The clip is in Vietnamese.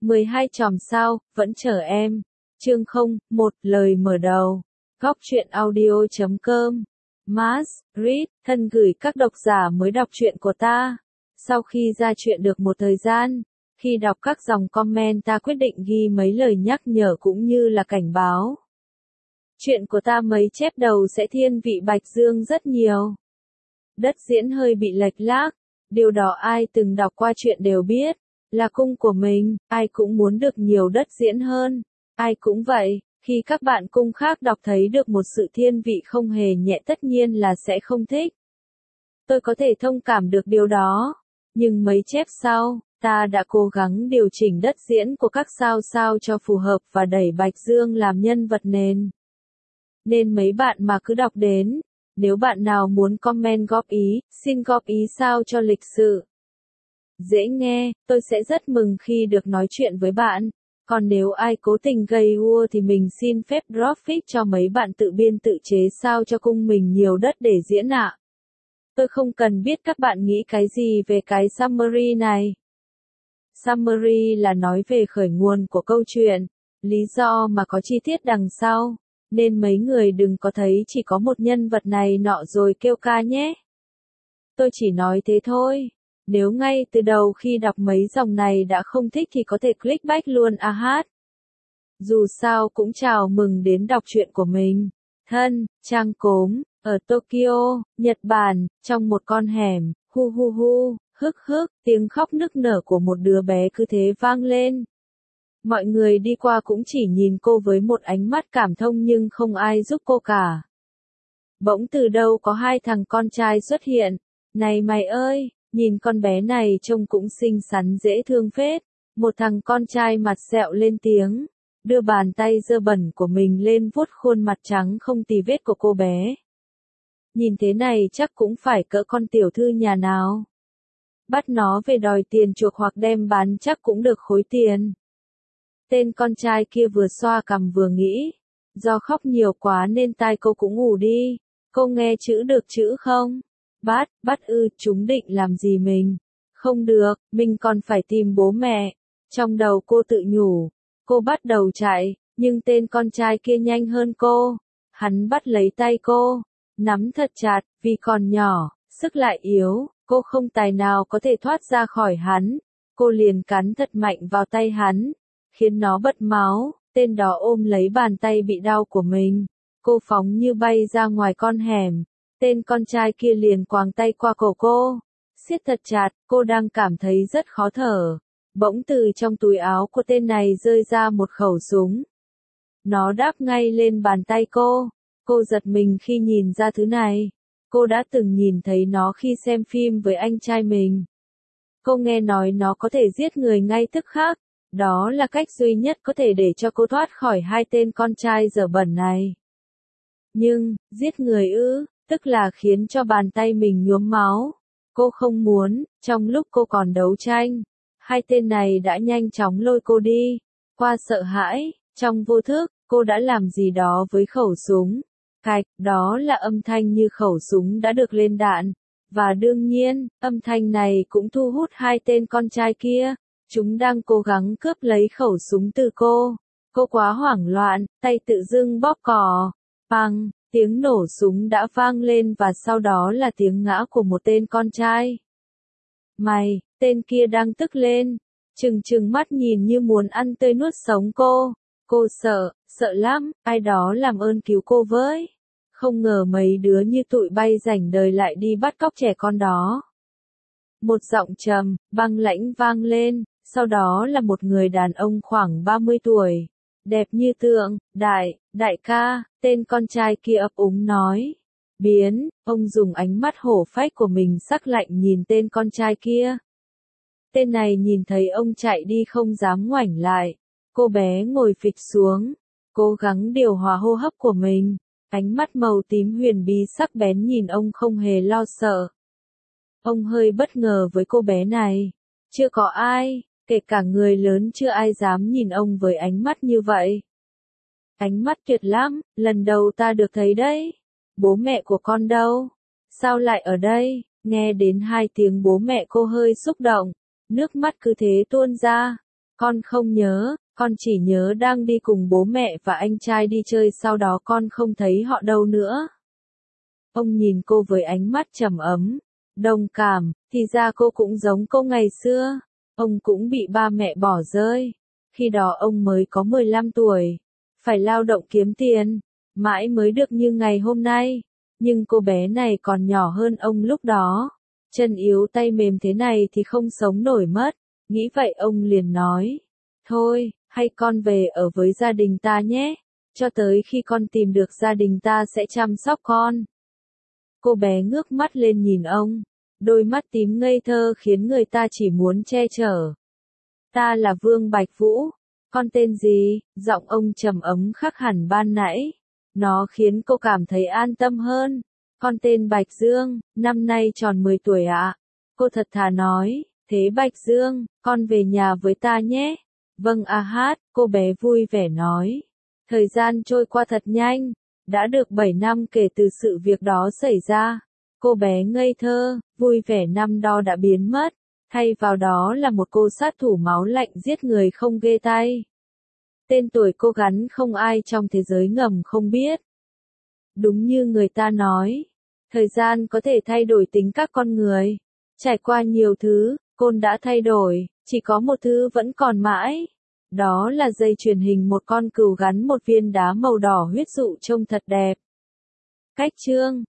12 chòm sao, vẫn chờ em. Chương 01, lời mở đầu. Góc truyện audio.com. Mars, Reed, thân gửi các độc giả mới đọc truyện của ta. Sau khi ra truyện được một thời gian, khi đọc các dòng comment ta quyết định ghi mấy lời nhắc nhở cũng như là cảnh báo. Chuyện của ta mấy chép đầu sẽ thiên vị Bạch Dương rất nhiều. Đất diễn hơi bị lệch lạc, điều đó ai từng đọc qua chuyện đều biết, là cung của mình, ai cũng muốn được nhiều đất diễn hơn, ai cũng vậy, khi các bạn cung khác đọc thấy được một sự thiên vị không hề nhẹ tất nhiên là sẽ không thích. Tôi có thể thông cảm được điều đó, nhưng mấy chép sau, ta đã cố gắng điều chỉnh đất diễn của các sao sao cho phù hợp và đẩy Bạch Dương làm nhân vật nền. Nên mấy bạn mà cứ đọc đến, nếu bạn nào muốn comment góp ý, xin góp ý sao cho lịch sự. Dễ nghe, tôi sẽ rất mừng khi được nói chuyện với bạn. Còn nếu ai cố tình gây hua thì mình xin phép drop fic cho mấy bạn tự biên tự chế sao cho cung mình nhiều đất để diễn ạ. Tôi không cần biết các bạn nghĩ cái gì về cái summary này. Summary là nói về khởi nguồn của câu chuyện, lý do mà có chi tiết đằng sau, nên mấy người đừng có thấy chỉ có một nhân vật này nọ rồi kêu ca nhé. Tôi chỉ nói thế thôi. Nếu ngay từ đầu khi đọc mấy dòng này đã không thích thì có thể click back luôn a hát. Dù sao cũng chào mừng đến đọc truyện của mình. Thân, Trang Cốm, ở Tokyo, Nhật Bản, trong một con hẻm, hu hu hu, hức hức, tiếng khóc nức nở của một đứa bé cứ thế vang lên. Mọi người đi qua cũng chỉ nhìn cô với một ánh mắt cảm thông nhưng không ai giúp cô cả. Bỗng từ đâu có hai thằng con trai xuất hiện. Này mày ơi! Nhìn con bé này trông cũng xinh xắn dễ thương phết. Một thằng con trai mặt sẹo lên tiếng, đưa bàn tay dơ bẩn của mình lên vuốt khuôn mặt trắng không tì vết của cô bé. Nhìn thế này chắc cũng phải cỡ con tiểu thư nhà nào. Bắt nó về đòi tiền chuộc hoặc đem bán chắc cũng được khối tiền. Tên con trai kia vừa xoa cằm vừa nghĩ. Do khóc nhiều quá nên tai cô cũng ngủ đi. Cô nghe chữ được chữ không? Bắt chúng định làm gì mình? Không được, mình còn phải tìm bố mẹ. Trong đầu cô tự nhủ, cô bắt đầu chạy, nhưng tên con trai kia nhanh hơn cô. Hắn bắt lấy tay cô, nắm thật chặt, vì còn nhỏ, sức lại yếu, cô không tài nào có thể thoát ra khỏi hắn. Cô liền cắn thật mạnh vào tay hắn, khiến nó bật máu, tên đó ôm lấy bàn tay bị đau của mình. Cô phóng như bay ra ngoài con hẻm. Tên con trai kia liền quàng tay qua cổ cô, siết thật chặt, cô đang cảm thấy rất khó thở. Bỗng từ trong túi áo của tên này rơi ra một khẩu súng. Nó đáp ngay lên bàn tay cô giật mình khi nhìn ra thứ này. Cô đã từng nhìn thấy nó khi xem phim với anh trai mình. Cô nghe nói nó có thể giết người ngay tức khắc, đó là cách duy nhất có thể để cho cô thoát khỏi hai tên con trai dở bẩn này. Nhưng, giết người ư? Tức là khiến cho bàn tay mình nhuốm máu. Cô không muốn, trong lúc cô còn đấu tranh, hai tên này đã nhanh chóng lôi cô đi. Qua sợ hãi, trong vô thức, cô đã làm gì đó với khẩu súng. Cạch, đó là âm thanh như khẩu súng đã được lên đạn. Và đương nhiên, âm thanh này cũng thu hút hai tên con trai kia. Chúng đang cố gắng cướp lấy khẩu súng từ cô. Cô quá hoảng loạn, tay tự dưng bóp cò. Bang! Tiếng nổ súng đã vang lên và sau đó là tiếng ngã của một tên con trai. Mày, tên kia đang tức lên, trừng mắt nhìn như muốn ăn tươi nuốt sống cô. Cô sợ lắm, ai đó làm ơn cứu cô với. Không ngờ mấy đứa như tụi bay rảnh đời lại đi bắt cóc trẻ con đó. Một giọng trầm, băng lãnh vang lên, sau đó là một người đàn ông khoảng 30 tuổi. Đẹp như tượng, đại ca, tên con trai kia ấp úng nói. Biến, ông dùng ánh mắt hổ phách của mình sắc lạnh nhìn tên con trai kia. Tên này nhìn thấy ông chạy đi không dám ngoảnh lại. Cô bé ngồi phịch xuống, cố gắng điều hòa hô hấp của mình. Ánh mắt màu tím huyền bí sắc bén nhìn ông không hề lo sợ. Ông hơi bất ngờ với cô bé này. Chưa có ai, kể cả người lớn chưa ai dám nhìn ông với ánh mắt như vậy. Ánh mắt tuyệt lắm, lần đầu ta được thấy đấy. Bố mẹ của con đâu? Sao lại ở đây? Nghe đến hai tiếng bố mẹ cô hơi xúc động, nước mắt cứ thế tuôn ra. Con không nhớ, con chỉ nhớ đang đi cùng bố mẹ và anh trai đi chơi, sau đó con không thấy họ đâu nữa. Ông nhìn cô với ánh mắt trầm ấm, đồng cảm, thì ra cô cũng giống cô ngày xưa. Ông cũng bị ba mẹ bỏ rơi. Khi đó ông mới có 15 tuổi. Phải lao động kiếm tiền, mãi mới được như ngày hôm nay. Nhưng cô bé này còn nhỏ hơn ông lúc đó. Chân yếu tay mềm thế này thì không sống nổi mất. Nghĩ vậy ông liền nói. Thôi, hay con về ở với gia đình ta nhé. Cho tới khi con tìm được gia đình ta sẽ chăm sóc con. Cô bé ngước mắt lên nhìn ông. Đôi mắt tím ngây thơ khiến người ta chỉ muốn che chở. Ta là Vương Bạch Vũ. Con tên gì? Giọng ông trầm ấm khác hẳn ban nãy. Nó khiến cô cảm thấy an tâm hơn. Con tên Bạch Dương, năm nay tròn 10 tuổi ạ. Cô thật thà nói, thế Bạch Dương, con về nhà với ta nhé. Vâng a hát, cô bé vui vẻ nói. Thời gian trôi qua thật nhanh. Đã được 7 năm kể từ sự việc đó xảy ra. Cô bé ngây thơ, vui vẻ năm đó đã biến mất. Thay vào đó là một cô sát thủ máu lạnh giết người không ghê tay. Tên tuổi cô gắn không ai trong thế giới ngầm không biết. Đúng như người ta nói, thời gian có thể thay đổi tính các con người. Trải qua nhiều thứ, cô đã thay đổi, chỉ có một thứ vẫn còn mãi. Đó là dây chuyền hình một con cừu gắn một viên đá màu đỏ huyết dụ trông thật đẹp. Cách chương